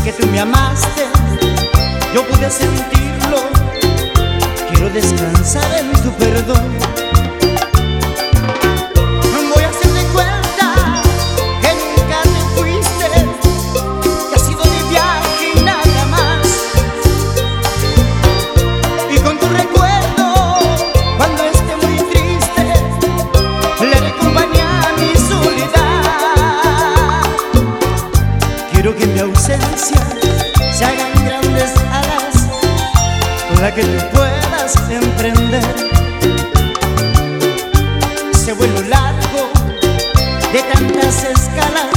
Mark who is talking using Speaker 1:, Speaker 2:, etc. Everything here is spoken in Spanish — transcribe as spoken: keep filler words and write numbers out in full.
Speaker 1: que tú me amaste, yo pude sentirlo. Quiero descansar en tu perdón. Voy a hacerte cuenta que nunca te fuiste, que has sido de viaje y nada más. Y con tu recuerdo, cuando esté muy triste, le haré compañía a mi soledad. Quiero que en mi ausencia se hagan grandes alas con la que tú puedas emprender ese vuelo largo de tantas escalas